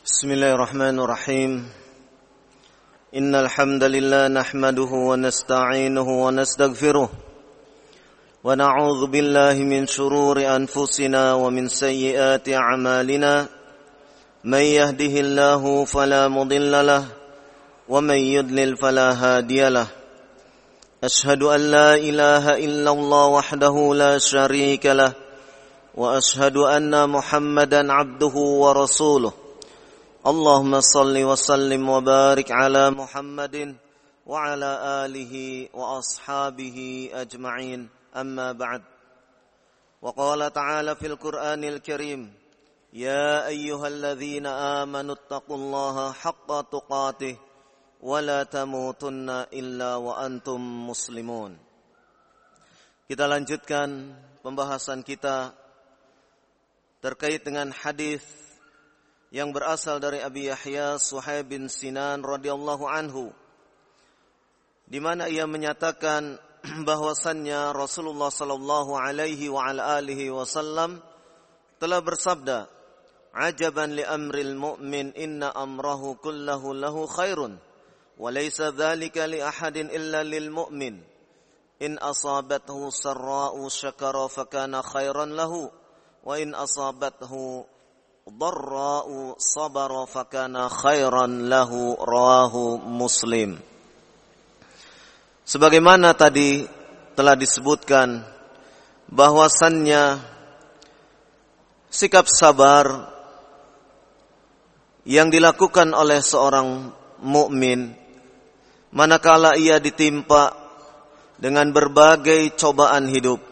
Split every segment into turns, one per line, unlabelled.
Bismillahirrahmanirrahim. Innal hamdalillah nahmaduhu wa nasta'inuhu wa nastaghfiruh wa na'udzu billahi min shururi anfusina wa min sayyiati a'malina. May yahdihillahu fala mudilla lahu wa may yudlil fala hadiyalah. Ashhadu an la ilaha illallah wahdahu la syarika lah wa ashhadu anna Muhammadan 'abduhu wa rasuluh. Allahumma salli wa sallim wa barik ala Muhammadin wa ala alihi wa ashabihi ajma'in, amma ba'd. Wa qala ta'ala fil Qur'anil Karim, ya ayyuhalladzina amanu taqullaha haqqa tuqatih wa la tamutunna illa wa antum muslimun. Kita lanjutkan pembahasan kita terkait dengan hadis yang berasal dari Abi Yahya Suhaib bin Sinan radhiyallahu anhu, di mana ia menyatakan bahwasannya Rasulullah sallallahu alaihi wa ala alihi wasallam telah bersabda, "Ajaban li amril mu'min inna amrahu kullahu lahu khairun wa laysa dzalika li ahadin illa lil mu'min. In asabathu sarra'u syakara fakana khairan lahu wa in asabathu dharra'u sabara fakana khairan lahu." Rawahu Muslim. Sebagaimana tadi telah disebutkan bahwasannya sikap sabar yang dilakukan oleh seorang mukmin manakala ia ditimpa dengan berbagai cobaan hidup,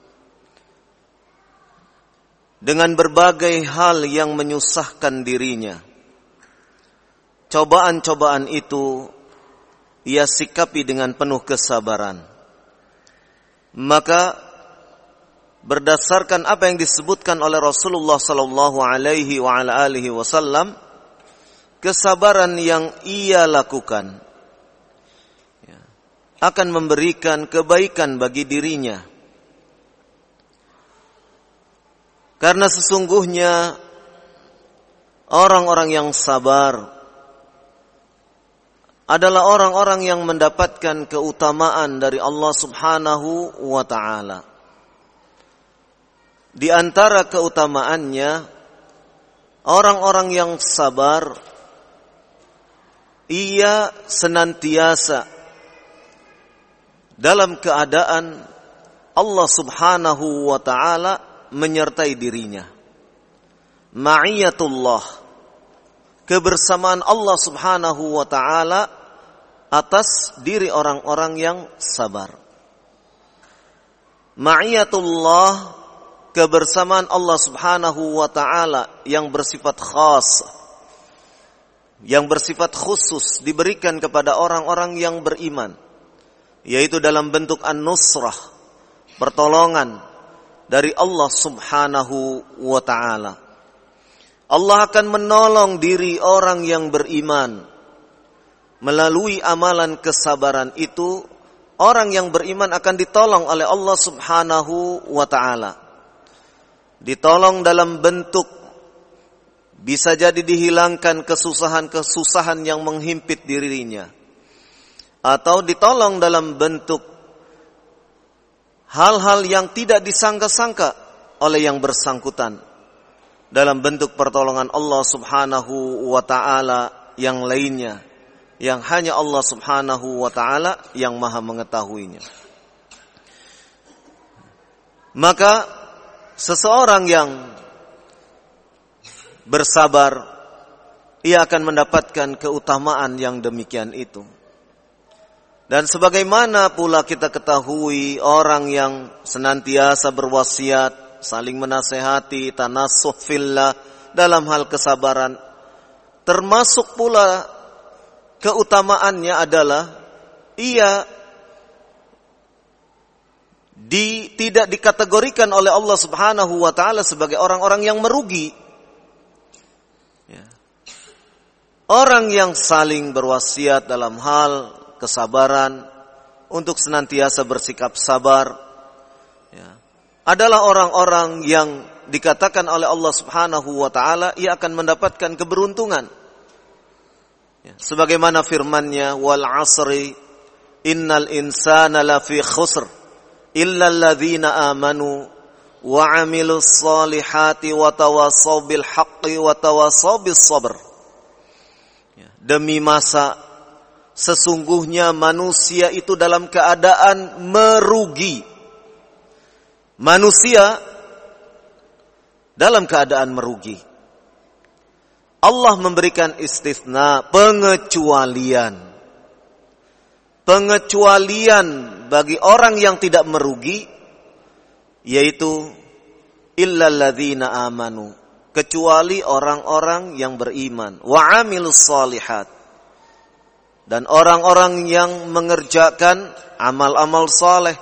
dengan berbagai hal yang menyusahkan dirinya. Cobaan-cobaan itu ia sikapi dengan penuh kesabaran. Maka berdasarkan apa yang disebutkan oleh Rasulullah sallallahu alaihi wa ala alihi wasallam, kesabaran yang ia lakukan akan memberikan kebaikan bagi dirinya. Karena sesungguhnya orang-orang yang sabar adalah orang-orang yang mendapatkan keutamaan dari Allah Subhanahu wa ta'ala. Di antara keutamaannya, orang-orang yang sabar ia senantiasa dalam keadaan Allah Subhanahu wa ta'ala menyertai dirinya. Ma'iyatullah, kebersamaan Allah Subhanahu wa ta'ala atas diri orang-orang yang sabar. Ma'iyatullah, kebersamaan Allah Subhanahu wa ta'ala yang bersifat khas, yang bersifat khusus, diberikan kepada orang-orang yang beriman, yaitu dalam bentuk an-nusrah, pertolongan dari Allah Subhanahu wa ta'ala. Allah akan menolong diri orang yang beriman. Melalui amalan kesabaran itu, orang yang beriman akan ditolong oleh Allah Subhanahu wa ta'ala. Ditolong dalam bentuk, bisa jadi dihilangkan kesusahan-kesusahan yang menghimpit dirinya, atau ditolong dalam bentuk hal-hal yang tidak disangka-sangka oleh yang bersangkutan, dalam bentuk pertolongan Allah Subhanahu wa ta'ala yang lainnya, yang hanya Allah Subhanahu wa ta'ala yang maha mengetahuinya. Maka seseorang yang bersabar, ia akan mendapatkan keutamaan yang demikian itu. Dan sebagaimana pula kita ketahui, orang yang senantiasa berwasiat, saling menasehati, tanasuh fillah dalam hal kesabaran, termasuk pula keutamaannya adalah ia tidak dikategorikan oleh Allah Subhanahu wa ta'ala sebagai orang-orang yang merugi. Orang yang saling berwasiat dalam hal kesabaran, untuk senantiasa bersikap sabar, adalah orang-orang yang dikatakan oleh Allah Subhanahu wa taala, ia akan mendapatkan keberuntungan. Sebagaimana firman-Nya, wal 'asri innal insana lafi khusr illa alladzina amanu wa 'amilus solihati wa tawassaw bil haqqi wa tawassaw bis sabr. Demi masa, sesungguhnya manusia itu dalam keadaan merugi. Manusia dalam keadaan merugi. Allah memberikan istisna, pengecualian. Pengecualian bagi orang yang tidak merugi, yaitu illal ladzina amanu, kecuali orang-orang yang beriman, wa amilus solihat, dan orang-orang yang mengerjakan amal-amal saleh.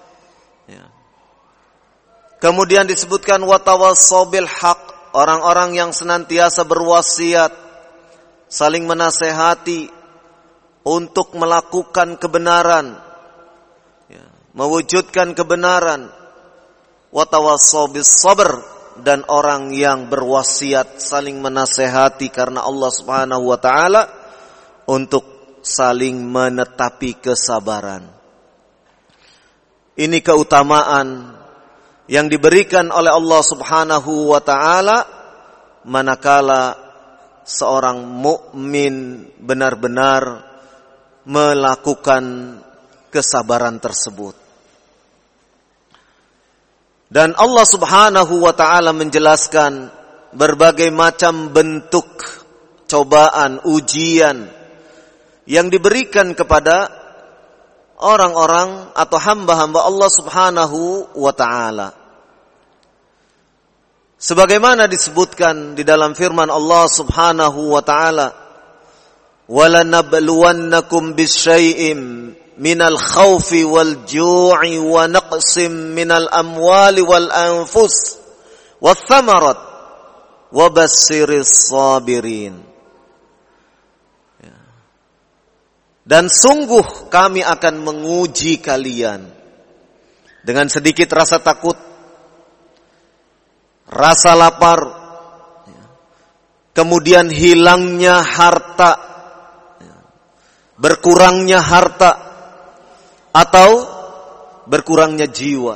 Kemudian disebutkan wa tawassaw bil haq, orang-orang yang senantiasa berwasiat, saling menasehati untuk melakukan kebenaran, mewujudkan kebenaran. Wa tawassaw bis sabr, dan orang yang berwasiat saling menasehati karena Allah Subhanahu wa taala untuk saling menetapi kesabaran. Ini keutamaan yang diberikan oleh Allah Subhanahu wa taala manakala seorang mukmin benar-benar melakukan kesabaran tersebut. Dan Allah Subhanahu wa taala menjelaskan berbagai macam bentuk cobaan, ujian yang diberikan kepada orang-orang atau hamba-hamba Allah Subhanahu wa taala. Sebagaimana disebutkan di dalam firman Allah Subhanahu wa taala, "Walanabluwannakum bisyai'im minal khaufi wal ju'i wa naqsim minal amwali wal anfus wath thamarat wa bassiris sabirin." Dan sungguh kami akan menguji kalian dengan sedikit rasa takut, rasa lapar, kemudian hilangnya harta, berkurangnya harta, atau berkurangnya jiwa,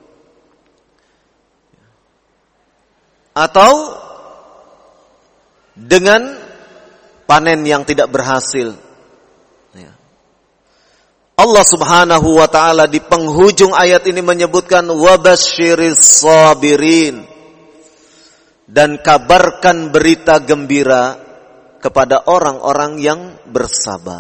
atau dengan panen yang tidak berhasil. Allah Subhanahu wa taala di penghujung ayat ini menyebutkan wabasyiris sabirin, dan kabarkan berita gembira kepada orang-orang yang bersabar.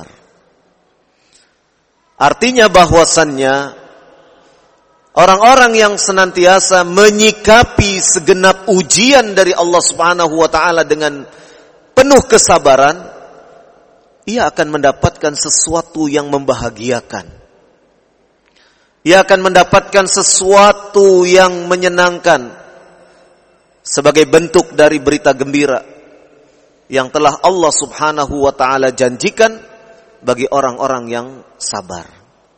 Artinya bahwasannya orang-orang yang senantiasa menyikapi segenap ujian dari Allah Subhanahu wa taala dengan penuh kesabaran, ia akan mendapatkan sesuatu yang membahagiakan. Ia akan mendapatkan sesuatu yang menyenangkan sebagai bentuk dari berita gembira yang telah Allah Subhanahu wa taala janjikan bagi orang-orang yang sabar.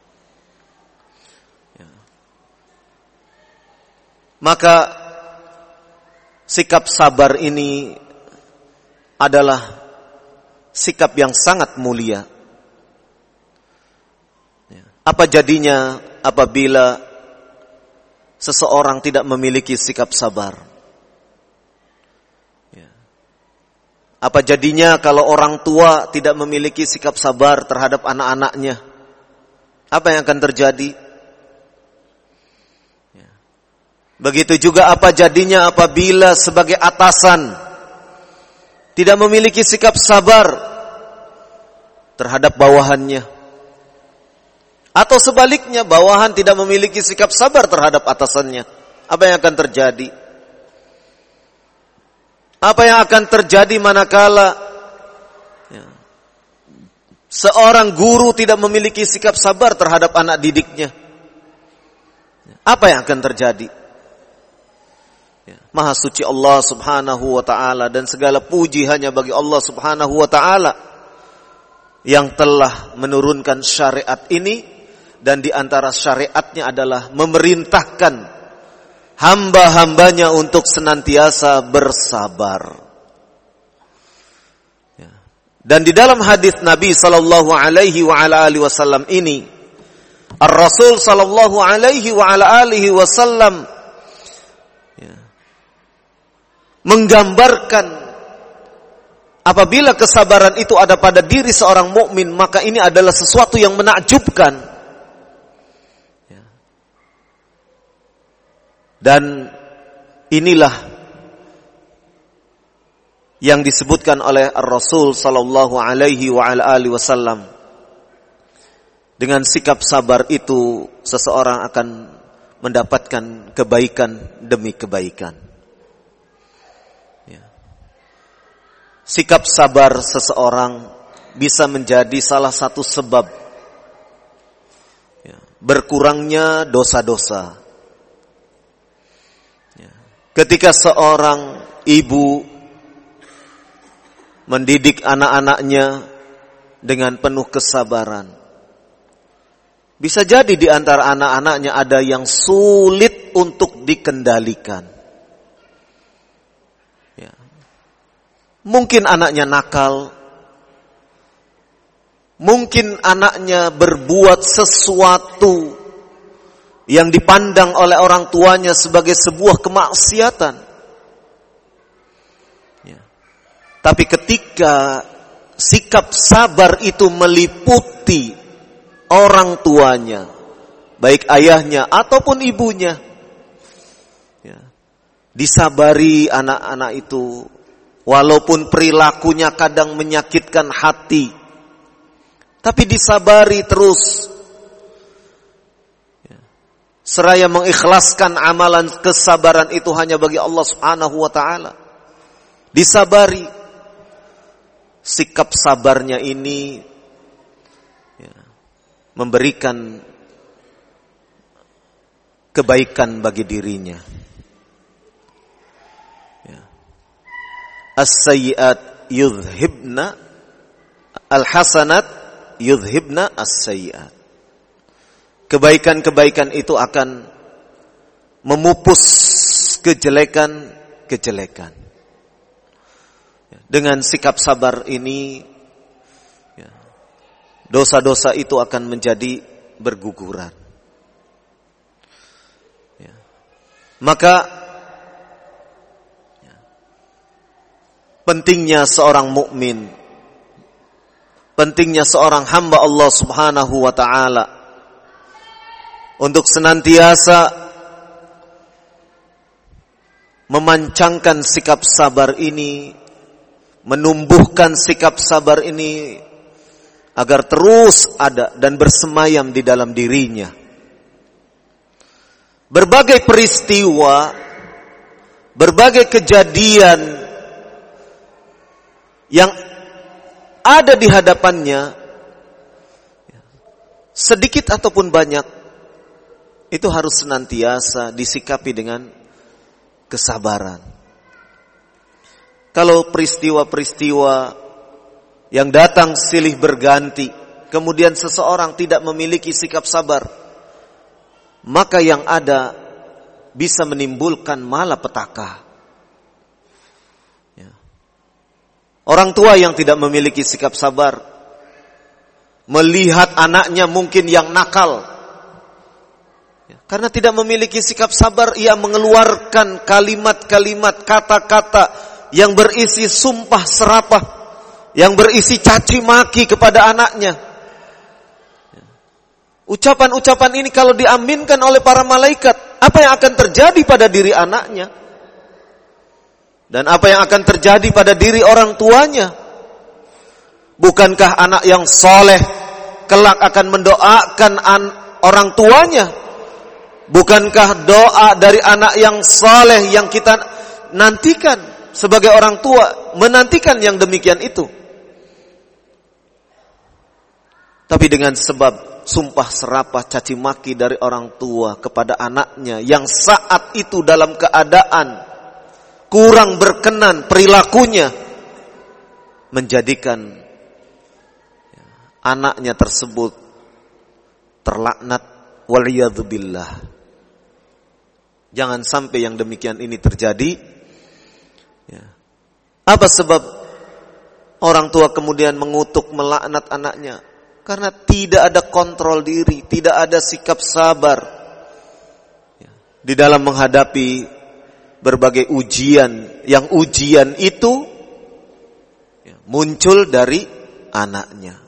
Maka sikap sabar ini adalah sikap yang sangat mulia. Apa jadinya apabila seseorang tidak memiliki sikap sabar? Apa jadinya kalau orang tua tidak memiliki sikap sabar terhadap anak-anaknya? Apa yang akan terjadi? Begitu juga apa jadinya apabila sebagai atasan tidak memiliki sikap sabar terhadap bawahannya, atau sebaliknya bawahan tidak memiliki sikap sabar terhadap atasannya? Apa yang akan terjadi? Apa yang akan terjadi manakala seorang guru tidak memiliki sikap sabar terhadap anak didiknya? Apa yang akan terjadi? Maha suci Allah Subhanahu wa ta'ala, dan segala puji hanya bagi Allah Subhanahu wa ta'ala yang telah menurunkan syariat ini, dan di antara syariatnya adalah memerintahkan hamba-hambanya untuk senantiasa bersabar. Dan di dalam hadis Nabi sallallahu alaihi wa ala alihi wasallam ini, Ar-Rasul sallallahu alaihi wa ala alihi wasallam menggambarkan apabila kesabaran itu ada pada diri seorang mukmin, maka ini adalah sesuatu yang menakjubkan. Dan inilah yang disebutkan oleh Ar-Rasul sallallahu alaihi wa ala alihi wasallam. Dengan sikap sabar itu seseorang akan mendapatkan kebaikan demi kebaikan. Sikap sabar seseorang bisa menjadi salah satu sebab berkurangnya dosa-dosa. Ketika seorang ibu mendidik anak-anaknya dengan penuh kesabaran, bisa jadi di antara anak-anaknya ada yang sulit untuk dikendalikan. Mungkin anaknya nakal, mungkin anaknya berbuat sesuatu yang dipandang oleh orang tuanya sebagai sebuah kemaksiatan. Tapi ketika sikap sabar itu meliputi orang tuanya, baik ayahnya ataupun ibunya, disabari anak-anak itu, walaupun perilakunya kadang menyakitkan hati, tapi disabari terus, seraya mengikhlaskan amalan kesabaran itu hanya bagi Allah Subhanahu wa taala. Disabari. Sikap sabarnya ini memberikan kebaikan bagi dirinya. As-sayyi'at yudhibna al-hasanat yudhibna as-sayyi'at. Kebaikan-kebaikan itu akan memupus kejelekan-kejelekan. Dengan sikap sabar ini, dosa-dosa itu akan menjadi berguguran. Maka pentingnya seorang mukmin, pentingnya seorang hamba Allah Subhanahu wa taala untuk senantiasa memancangkan sikap sabar ini, menumbuhkan sikap sabar ini agar terus ada dan bersemayam di dalam dirinya. Berbagai peristiwa, berbagai kejadian yang ada di hadapannya, sedikit ataupun banyak, itu harus senantiasa disikapi dengan kesabaran. Kalau peristiwa-peristiwa yang datang silih berganti, kemudian seseorang tidak memiliki sikap sabar, maka yang ada bisa menimbulkan malapetaka. Orang tua yang tidak memiliki sikap sabar, melihat anaknya mungkin yang nakal, karena tidak memiliki sikap sabar, ia mengeluarkan kalimat-kalimat, kata-kata yang berisi sumpah serapah, yang berisi caci maki kepada anaknya. Ucapan-ucapan ini kalau diaminkan oleh para malaikat, apa yang akan terjadi pada diri anaknya? Dan apa yang akan terjadi pada diri orang tuanya? Bukankah anak yang soleh kelak akan mendoakan orang tuanya? Bukankah doa dari anak yang soleh yang kita nantikan sebagai orang tua, menantikan yang demikian itu? Tapi dengan sebab sumpah serapah caci maki dari orang tua kepada anaknya yang saat itu dalam keadaan kurang berkenan perilakunya, menjadikan anaknya tersebut terlaknat waliyadzubillah. Jangan sampai yang demikian ini terjadi. Ya. Apa sebab orang tua kemudian mengutuk, melaknat anaknya? Karena tidak ada kontrol diri, tidak ada sikap sabar ya, di dalam menghadapi berbagai ujian. Yang ujian itu ya, muncul dari anaknya.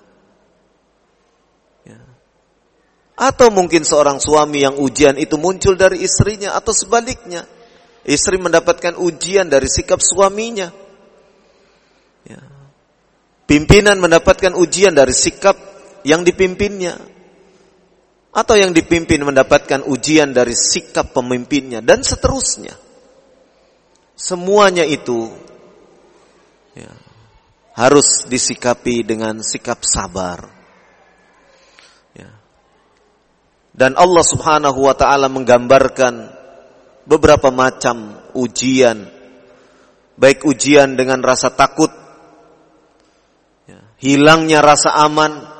Ya. Atau mungkin seorang suami yang ujian itu muncul dari istrinya, atau sebaliknya. Istri mendapatkan ujian dari sikap suaminya. Ya. Pimpinan mendapatkan ujian dari sikap yang dipimpinnya, atau yang dipimpin mendapatkan ujian dari sikap pemimpinnya, dan seterusnya. Semuanya itu ya, harus disikapi dengan sikap sabar ya. Dan Allah subhanahu wa ta'ala menggambarkan beberapa macam ujian, baik ujian dengan rasa takut ya, hilangnya rasa aman.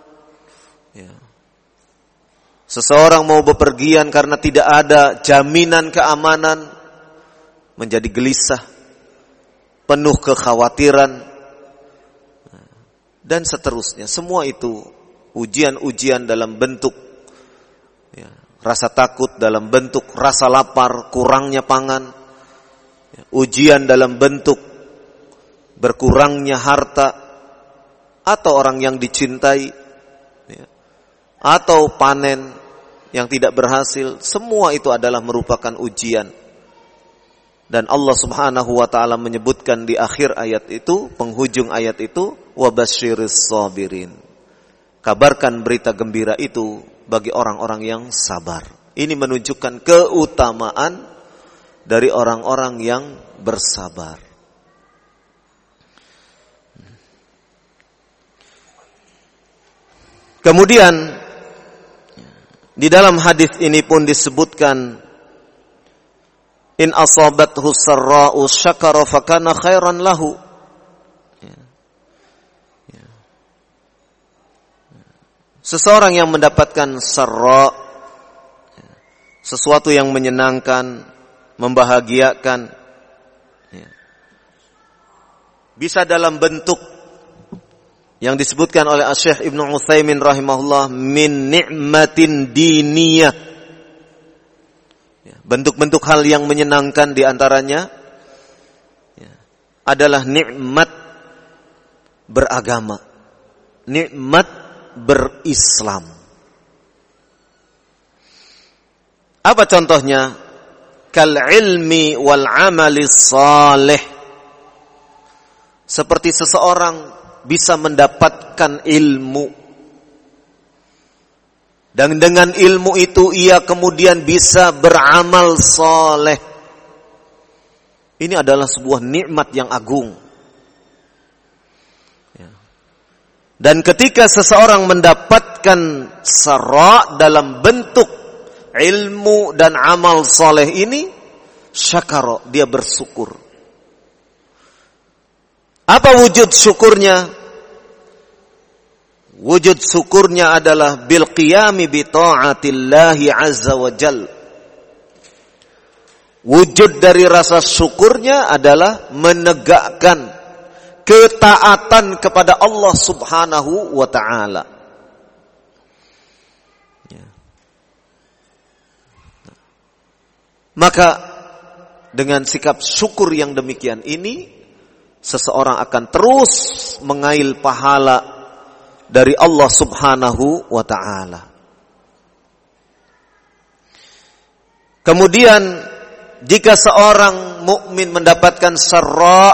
Seseorang mau bepergian karena tidak ada jaminan keamanan, menjadi gelisah, penuh kekhawatiran, dan seterusnya. Semua itu ujian-ujian dalam bentuk ya, rasa takut, dalam bentuk rasa lapar, kurangnya pangan, ya, ujian dalam bentuk berkurangnya harta, atau orang yang dicintai, ya, atau panen yang tidak berhasil. Semua itu adalah merupakan ujian. Dan Allah subhanahu wa ta'ala menyebutkan di akhir ayat itu, penghujung ayat itu, wabasyiris sabirin. Kabarkan berita gembira itu bagi orang-orang yang sabar. Ini menunjukkan keutamaan dari orang-orang yang bersabar. Kemudian di dalam hadis ini pun disebutkan, in asabathu sarra'u syakara fakana khairan lahu. Seseorang yang mendapatkan sarra, sesuatu yang menyenangkan, membahagiakan, bisa dalam bentuk yang disebutkan oleh Syekh Ibnu Utsaimin rahimahullah, min ni'matin diniyah. Bentuk-bentuk hal yang menyenangkan diantaranya adalah nikmat beragama, nikmat berislam. Apa contohnya? Kal ilmi wal amali salih. Seperti seseorang bisa mendapatkan ilmu, dan dengan ilmu itu ia kemudian bisa beramal soleh. Ini adalah sebuah nikmat yang agung. Dan ketika seseorang mendapatkan sarra dalam bentuk ilmu dan amal soleh ini, syakara, dia bersyukur. Apa wujud syukurnya? Wujud syukurnya adalah bil qiyami bi ta'atillahi azza wa jal. Wujud dari rasa syukurnya adalah menegakkan ketaatan kepada Allah subhanahu wa ta'ala. Maka dengan sikap syukur yang demikian ini, seseorang akan terus mengail pahala dari Allah subhanahu wa ta'ala. Kemudian jika seorang mukmin mendapatkan sarra,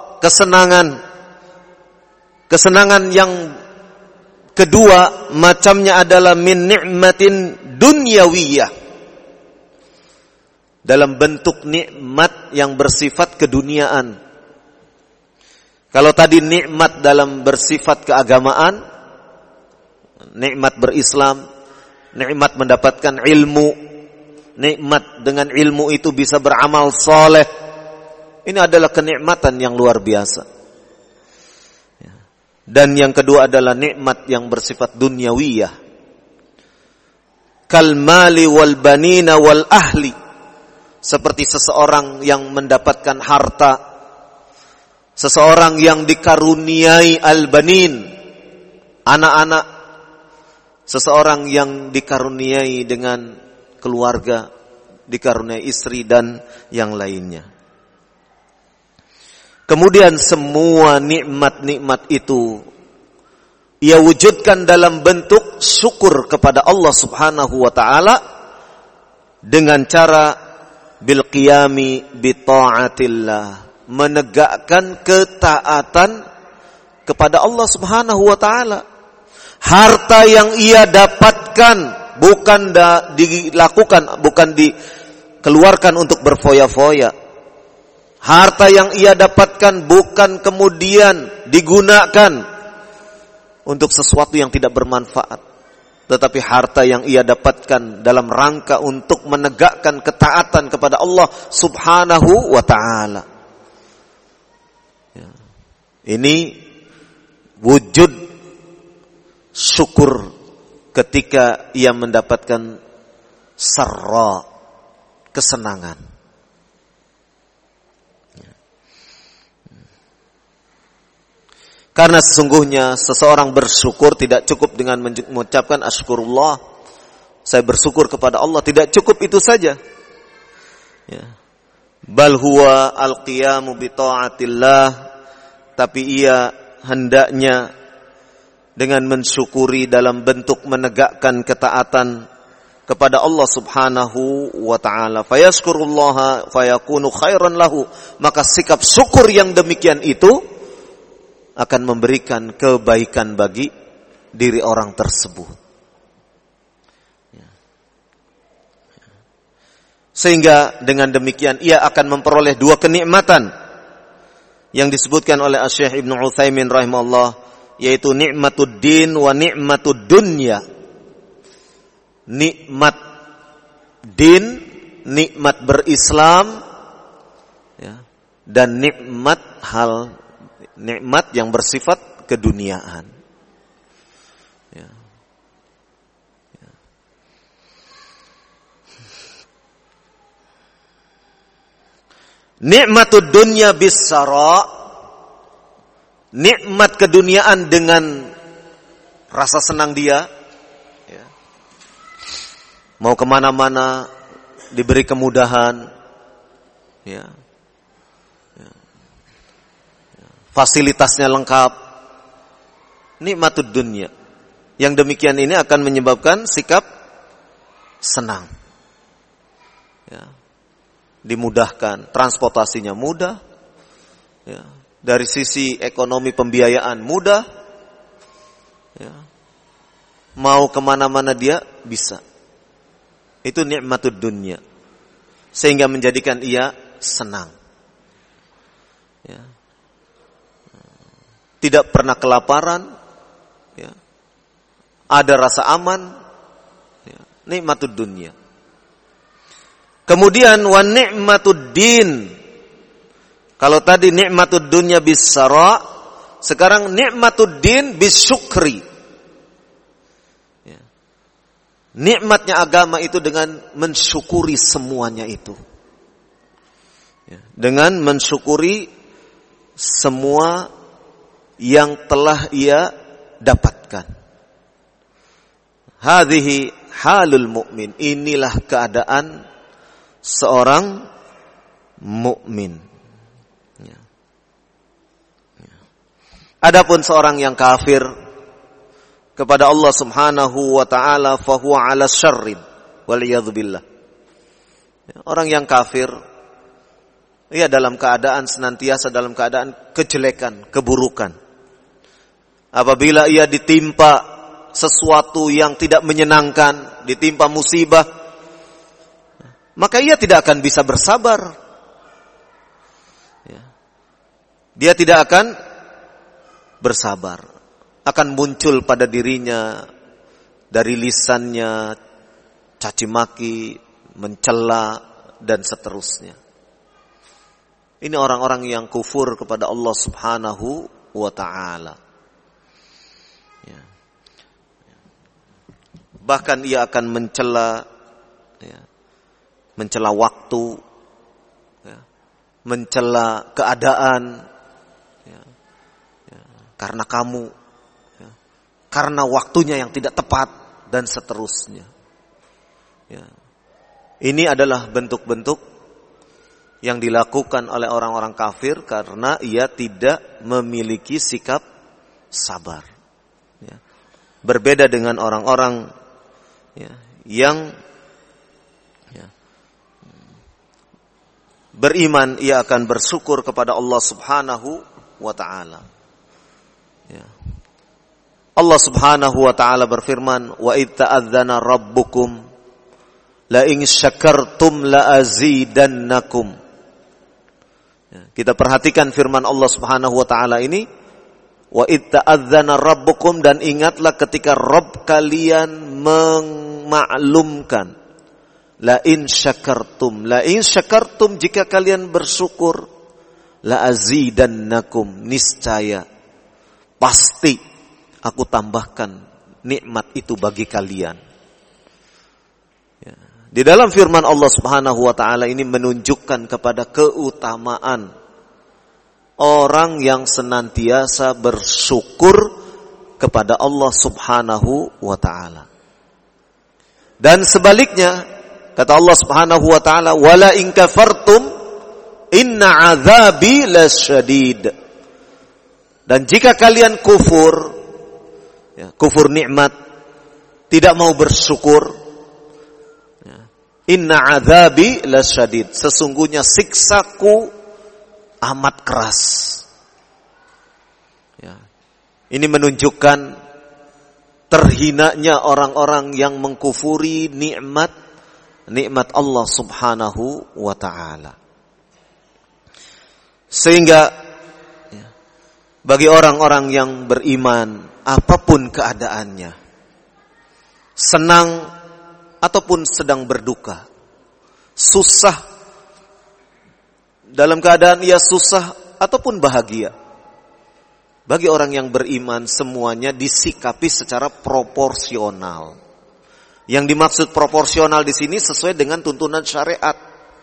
kesenangan yang kedua macamnya adalah min ni'matin dunyawiyah, dalam bentuk nikmat yang bersifat keduniaan. Kalau tadi nikmat dalam bersifat keagamaan, nikmat berislam, nikmat mendapatkan ilmu, nikmat dengan ilmu itu bisa beramal soleh. Ini adalah kenikmatan yang luar biasa. Dan yang kedua adalah nikmat yang bersifat dunyawiyah. Kal mali wal banina wal ahli. seperti seseorang yang mendapatkan harta, seseorang yang dikaruniai al-banin, anak-anak, seseorang yang dikaruniai dengan keluarga, dikaruniai istri dan yang lainnya. Kemudian semua nikmat-nikmat itu ia wujudkan dalam bentuk syukur kepada Allah Subhanahu wa taala dengan cara bil qiyami bi ta'atillah, menegakkan ketaatan kepada Allah Subhanahu wa taala. Harta yang ia dapatkan bukan dikeluarkan untuk berfoya-foya. Harta yang ia dapatkan bukan kemudian digunakan untuk sesuatu yang tidak bermanfaat, tetapi harta yang ia dapatkan dalam rangka untuk menegakkan ketaatan kepada Allah Subhanahu wa taala. Ini wujud syukur ketika ia mendapatkan sarra, kesenangan. Karena sesungguhnya seseorang bersyukur tidak cukup dengan mengucapkan asykurullah, saya bersyukur kepada Allah, tidak cukup itu saja. Ya. Bal huwa al-qiyamu bi ta'atillah, tapi ia hendaknya dengan mensyukuri dalam bentuk menegakkan ketaatan kepada Allah Subhanahu wa taala. Fayashkurullaha fayakunu khairan lahu, maka sikap syukur yang demikian itu akan memberikan kebaikan bagi diri orang tersebut. Sehingga dengan demikian ia akan memperoleh dua kenikmatan yang disebutkan oleh Syekh Ibnu Utsaimin rahimahullah, yaitu nikmatud din wa nikmatud dunya. Nikmat din, nikmat berislam, ya, dan nikmat yang bersifat keduniaan. Ya. Ya. Nikmatud dunya bis-sara, nikmat keduniaan dengan rasa senang dia, ya. Mau kemana-mana diberi kemudahan, ya. Fasilitasnya lengkap. Nikmatud dunya. Yang demikian ini akan menyebabkan sikap senang. Ya. Dimudahkan, transportasinya mudah. Ya. Dari sisi ekonomi pembiayaan mudah. Ya. Mau kemana-mana dia bisa. Itu nikmatud dunya. Sehingga menjadikan ia senang. Ya. Tidak pernah kelaparan, ya. Ada rasa aman, ya. Nikmatud dunya. Kemudian wa nikmatud din. Kalau tadi nikmatud dunya bis-sara, sekarang nikmatud din bisyukri. Ya. Nikmatnya agama itu dengan mensyukuri semuanya itu. Ya. Dengan mensyukuri semua yang telah ia dapatkan. Hadhihi halul mu'min. Inilah keadaan seorang mukmin. Ya. Ya. Adapun seorang yang kafir kepada Allah Subhanahu wa taala, fahuwa 'ala syarrin wal iyadzu billah. Ya. Orang yang kafir ia dalam keadaan senantiasa dalam keadaan kejelekan, keburukan. Apabila ia ditimpa sesuatu yang tidak menyenangkan, ditimpa musibah, maka ia tidak akan bisa bersabar. Dia tidak akan bersabar. Akan muncul pada dirinya dari lisannya caci maki, mencela, dan seterusnya. Ini orang-orang yang kufur kepada Allah Subhanahu wa ta'ala. Ya. Bahkan ia akan mencela waktu, mencela keadaan, karena kamu, karena waktunya yang tidak tepat, dan seterusnya. Ini adalah bentuk-bentuk yang dilakukan oleh orang-orang kafir karena ia tidak memiliki sikap sabar. Berbeda dengan orang-orang yang beriman, ia akan bersyukur kepada Allah Subhanahu wa ta'ala. Allah Subhanahu wa ta'ala berfirman, wa idh ta'adzana rabbukum la in syakartum la azidannakum. Kita perhatikan firman Allah Subhanahu wa ta'ala ini, wa idh ta'adzana rabbukum, dan ingatlah ketika Rabb kalian memaklumkan, la in syakartum jika kalian bersyukur, la azidannakum, niscaya pasti aku tambahkan nikmat itu bagi kalian. Di dalam firman Allah Subhanahu wa ta'ala ini menunjukkan kepada keutamaan orang yang senantiasa bersyukur kepada Allah Subhanahu wa ta'ala. Dan sebaliknya, kata Allah Subhanahu wa ta'ala, wala in kafartum inna azabi lasyadid. Dan jika kalian kufur, kufur nikmat, tidak mau bersyukur, inna azabi lasyadid, sesungguhnya siksaku amat keras. Ini menunjukkan terhinanya orang-orang yang mengkufuri nikmat Allah Subhanahu wa ta'ala. Sehingga bagi orang-orang yang beriman, apapun keadaannya, senang ataupun sedang berduka, susah, dalam keadaan ia susah ataupun bahagia, bagi orang yang beriman semuanya disikapi secara proporsional. Yang dimaksud proporsional di sini sesuai dengan tuntunan syariat.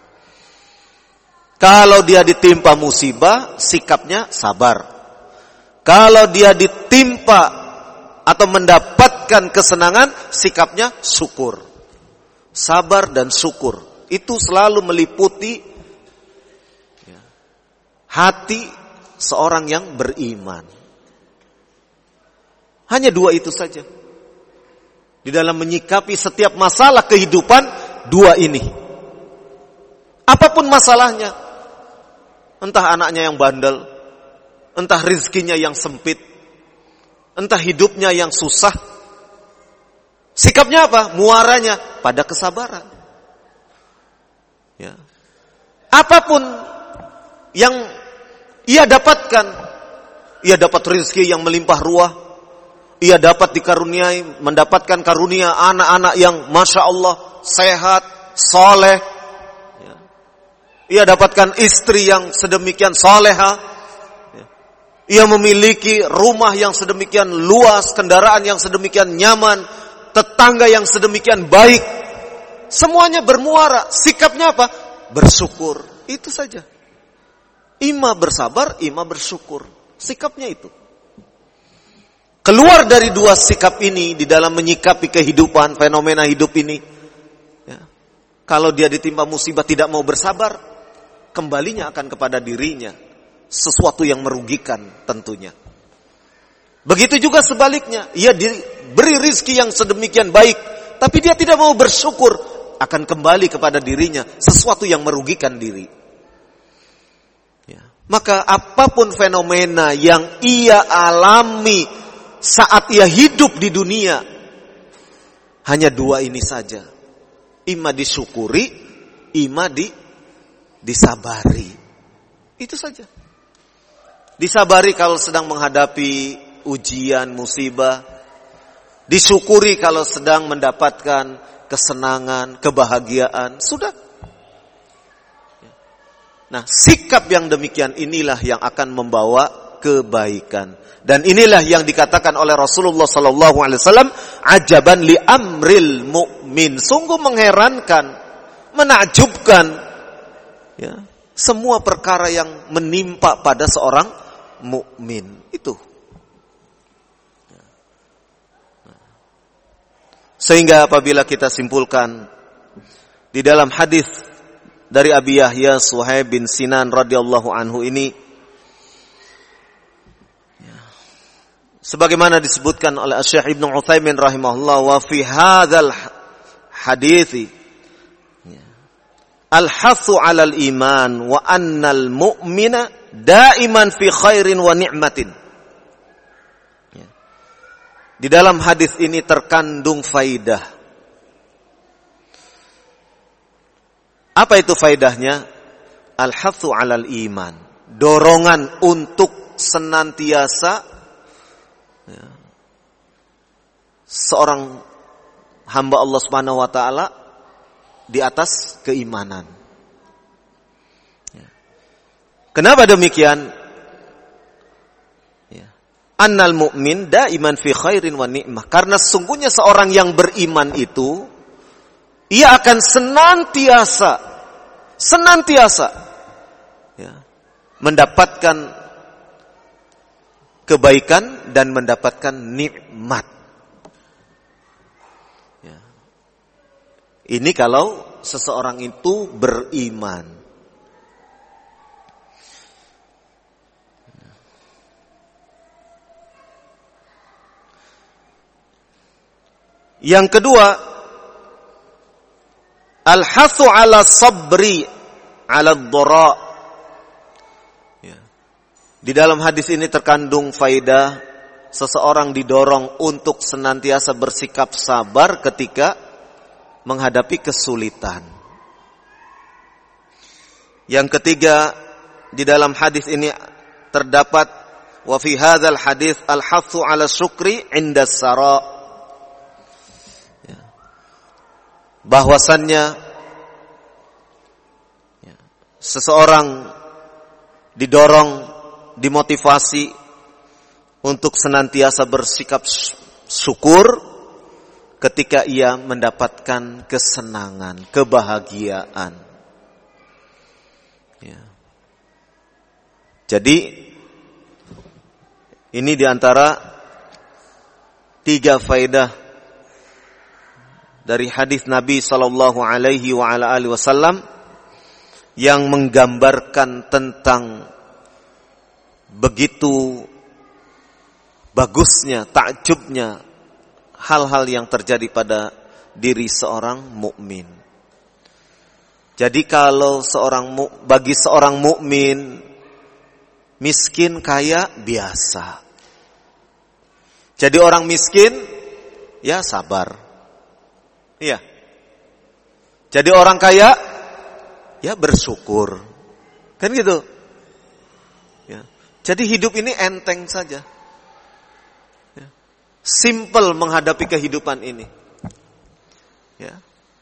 Kalau dia ditimpa musibah, sikapnya sabar. Kalau dia ditimpa atau mendapatkan kesenangan, sikapnya syukur. Sabar dan syukur itu selalu meliputi hati seorang yang beriman. Hanya dua itu saja. Di dalam menyikapi setiap masalah kehidupan, dua ini. Apapun masalahnya, entah anaknya yang bandel, entah rizkinya yang sempit, entah hidupnya yang susah, sikapnya apa? Muaranya pada kesabaran. Apapun yang ia dapatkan, ia dapat rizki yang melimpah ruah, ia dapat dikaruniai, mendapatkan karunia anak-anak yang Masya Allah, sehat, soleh. Ia dapatkan istri yang sedemikian soleha. Ia memiliki rumah yang sedemikian luas, kendaraan yang sedemikian nyaman, tetangga yang sedemikian baik. Semuanya bermuara. Sikapnya apa? Bersyukur. Itu saja. Ima bersabar, ima bersyukur. Sikapnya itu. Keluar dari dua sikap ini di dalam menyikapi kehidupan, fenomena hidup ini. Kalau dia ditimpa musibah tidak mau bersabar, kembalinya akan kepada dirinya. Sesuatu yang merugikan tentunya. Begitu juga sebaliknya. Ia diberi rizki yang sedemikian baik, tapi dia tidak mau bersyukur, akan kembali kepada dirinya. Sesuatu yang merugikan diri. Maka apapun fenomena yang ia alami saat ia hidup di dunia, hanya dua ini saja. Ima disyukuri, ima disabari. Itu saja. Disabari kalau sedang menghadapi ujian, musibah. Disyukuri kalau sedang mendapatkan kesenangan, kebahagiaan. Sudah. Nah, sikap yang demikian inilah yang akan membawa kebaikan. Dan inilah yang dikatakan oleh Rasulullah SAW, ajaban li amril mu'min. Sungguh mengherankan, menakjubkan. semua perkara yang menimpa pada seorang mukmin itu. Sehingga apabila kita simpulkan di dalam hadis dari Abi Yahya Suhaib bin Sinan radhiyallahu anhu ini, sebagaimana disebutkan oleh Syekh Ibnu Utsaimin rahimahullah, wa fi hadzal hadithi al-hathu 'alal iman wa annal mu'mina daiman fi khairin wa ni'matin. Di dalam hadis ini terkandung faidah. Apa itu faidahnya? Al-hathu 'alal iman, dorongan untuk senantiasa seorang hamba Allah Subhanahu wa taala di atas keimanan. Kenapa demikian? Annal mu'min daiman fi khairin wa ni'mah. Karena sesungguhnya seorang yang beriman itu, ia akan senantiasa mendapatkan kebaikan dan mendapatkan nikmat. Ini kalau seseorang itu beriman. Yang kedua, al-hathu 'ala sabri 'ala ad-dhara. Di dalam hadis ini terkandung faidah seseorang didorong untuk senantiasa bersikap sabar ketika menghadapi kesulitan. Yang ketiga, di dalam hadis ini terdapat wa fi hadzal hadis al-hathu 'ala syukri 'inda as-sara. Bahwasannya seseorang didorong, dimotivasi untuk senantiasa bersikap syukur ketika ia mendapatkan kesenangan, kebahagiaan. Jadi ini diantara 3 faedah dari hadis Nabi sallallahu alaihi wa ala alihi wasallam yang menggambarkan tentang begitu bagusnya, takjubnya hal-hal yang terjadi pada diri seorang mukmin. Jadi kalau bagi seorang mukmin, miskin kaya biasa. Jadi orang miskin ya sabar. Iya. Jadi orang kaya ya bersyukur. Kan gitu. Ya. Jadi hidup ini enteng saja. Ya. Simple menghadapi kehidupan ini. Ya.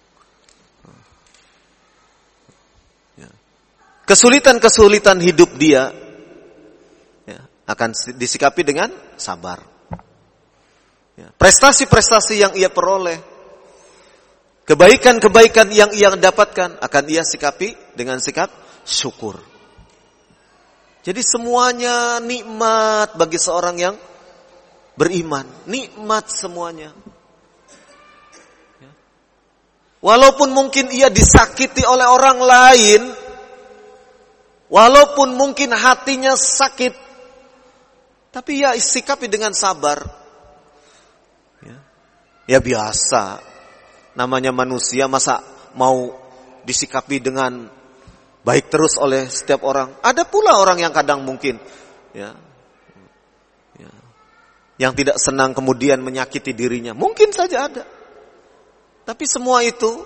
Ya. Kesulitan-kesulitan hidup dia ya, akan disikapi dengan sabar. Ya. Prestasi-prestasi yang ia peroleh, kebaikan-kebaikan yang ia dapatkan akan ia sikapi dengan sikap syukur. Jadi semuanya nikmat bagi seorang yang beriman. Nikmat semuanya. Walaupun mungkin ia disakiti oleh orang lain, walaupun mungkin hatinya sakit, tapi ia sikapi dengan sabar. Ya biasa. Namanya manusia, masa mau disikapi dengan baik terus oleh setiap orang? Ada pula orang yang kadang mungkin yang tidak senang kemudian menyakiti dirinya. Mungkin saja ada. Tapi semua itu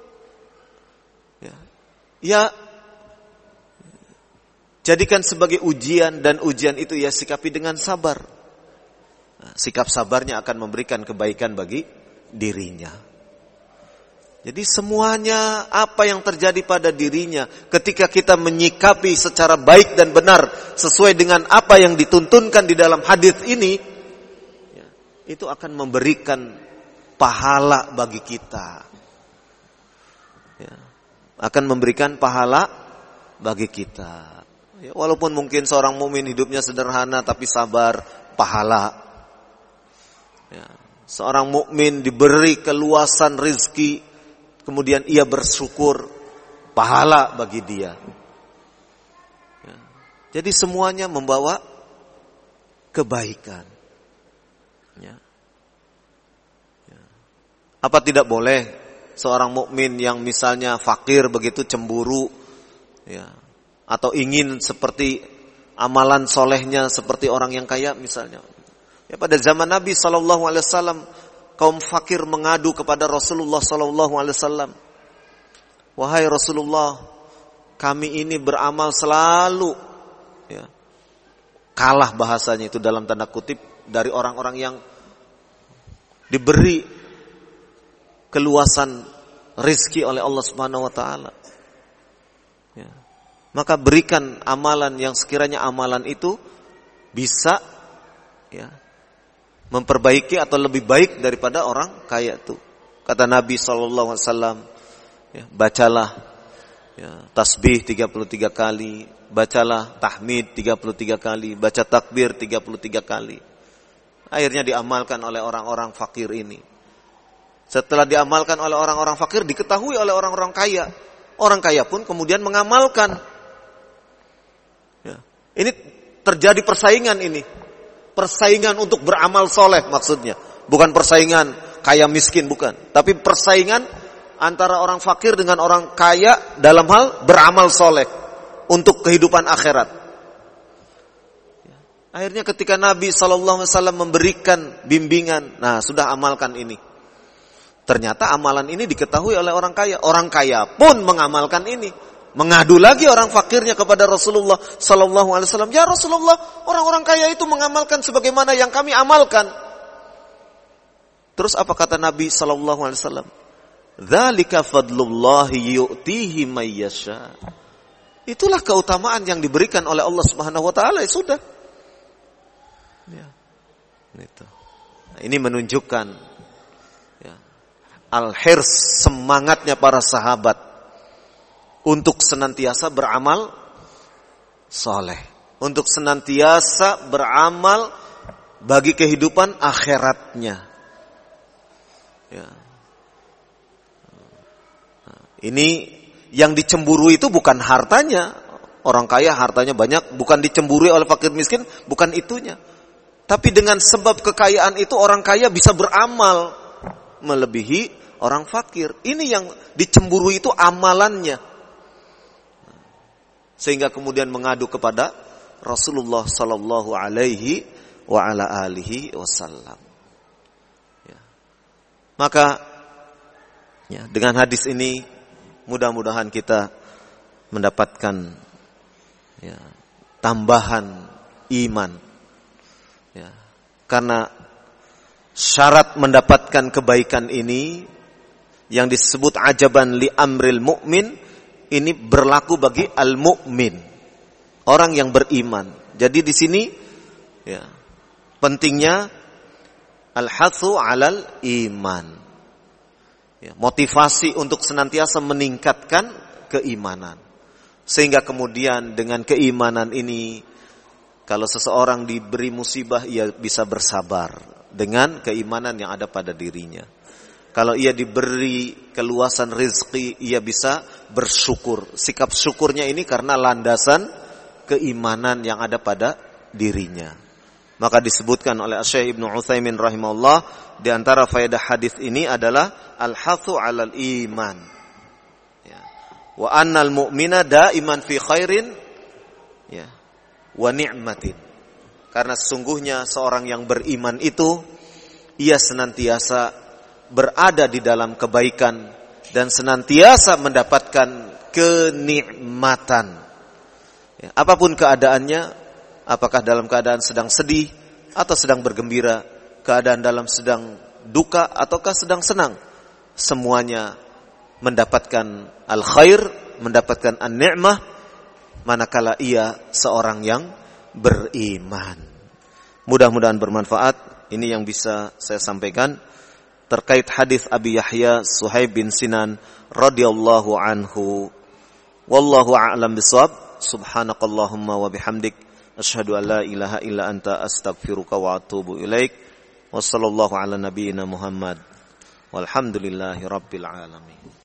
jadikan sebagai ujian, dan ujian itu ya sikapi dengan sabar. Sikap sabarnya akan memberikan kebaikan bagi dirinya. Jadi semuanya apa yang terjadi pada dirinya ketika kita menyikapi secara baik dan benar sesuai dengan apa yang dituntunkan di dalam hadis ini, itu akan memberikan pahala bagi kita. Akan memberikan pahala bagi kita. Ya, walaupun mungkin seorang mukmin hidupnya sederhana tapi sabar, pahala. Ya, seorang mukmin diberi keluasan rizki, kemudian ia bersyukur, pahala bagi dia. Ya, jadi semuanya membawa kebaikan. Ya. Ya. Apa tidak boleh seorang mukmin yang misalnya fakir begitu cemburu, ya, atau ingin seperti amalan solehnya seperti orang yang kaya misalnya. Ya, pada zaman Nabi SAW, kaum fakir mengadu kepada Rasulullah SAW. Wahai Rasulullah, kami ini beramal selalu, ya, kalah bahasanya itu dalam tanda kutip dari orang-orang yang diberi keluasan rizki oleh Allah Subhanahu wa taala. Ya. Maka berikan amalan yang sekiranya amalan itu bisa, ya, memperbaiki atau lebih baik daripada orang kaya itu. Kata Nabi SAW, ya, bacalah, ya, tasbih 33 kali, bacalah tahmid 33 kali, baca takbir 33 kali. Akhirnya diamalkan oleh orang-orang fakir ini. Setelah diamalkan oleh orang-orang fakir, diketahui oleh orang-orang kaya. Orang kaya pun kemudian mengamalkan. Ya. Ini terjadi persaingan ini. Persaingan untuk beramal soleh maksudnya. Bukan persaingan kaya miskin, bukan. Tapi persaingan antara orang fakir dengan orang kaya dalam hal beramal soleh untuk kehidupan akhirat. Ya. Akhirnya ketika Nabi SAW memberikan bimbingan, nah sudah amalkan ini. Ternyata amalan ini diketahui oleh orang kaya. Orang kaya pun mengamalkan ini. Mengadu lagi orang fakirnya kepada Rasulullah SAW. Ya Rasulullah, orang-orang kaya itu mengamalkan sebagaimana yang kami amalkan. Terus apa kata Nabi SAW? Dzalika fadlullahi yu'tihi may yasha. Itulah keutamaan yang diberikan oleh Allah Subhanahu wa taala, ya sudah. Ya. Itu. Nah, ini menunjukkan, ya, al-hirs, semangatnya para sahabat untuk senantiasa beramal soleh, untuk senantiasa beramal bagi kehidupan akhiratnya. Ya. Nah, ini yang dicemburu itu bukan hartanya. Orang kaya hartanya banyak, bukan dicemburu oleh fakir miskin, bukan itunya. Tapi dengan sebab kekayaan itu orang kaya bisa beramal melebihi orang fakir. Ini yang dicemburu itu amalannya. Sehingga kemudian mengadu kepada Rasulullah sallallahu alaihi wa ala alihi wasallam. Ya. Maka, ya, dengan hadis ini mudah-mudahan kita mendapatkan, ya, tambahan iman. Ya. Karena syarat mendapatkan kebaikan ini yang disebut ajaban li amril mu'min, ini berlaku bagi al-mu'min, orang yang beriman. Jadi di sini, ya, pentingnya al-hathu 'alal iman. Ya, motivasi untuk senantiasa meningkatkan keimanan. Sehingga kemudian dengan keimanan ini, kalau seseorang diberi musibah, ia bisa bersabar dengan keimanan yang ada pada dirinya. Kalau ia diberi keluasan rezeki, ia bisa bersyukur. Sikap syukurnya ini karena landasan keimanan yang ada pada dirinya. Maka disebutkan oleh Syekh Ibnu Utsaimin rahimahullah, di antara faedah hadis ini adalah al-hathu 'alal iman. Ya. Wa annal mu'mina daiman fi khairin, ya, wa ni'matin. Karena sesungguhnya seorang yang beriman itu, ia senantiasa berada di dalam kebaikan dan senantiasa mendapatkan kenikmatan. Ya, apapun keadaannya, apakah dalam keadaan sedang sedih atau sedang bergembira, keadaan dalam sedang duka ataukah sedang senang, semuanya mendapatkan al-khair, mendapatkan an-ni'mah, manakala ia seorang yang beriman. Mudah-mudahan bermanfaat. Ini yang bisa saya sampaikan terkait hadis Abi Yahya Suhaib bin Sinan radhiyallahu anhu. Wallahu a'lam bishawab. Subhanakallahumma wa bihamdik asyhadu an la ilaha illa anta astaghfiruka wa atubu ilaik. Wassallallahu ala nabiyyina Muhammad. Walhamdulillahi rabbil alamin.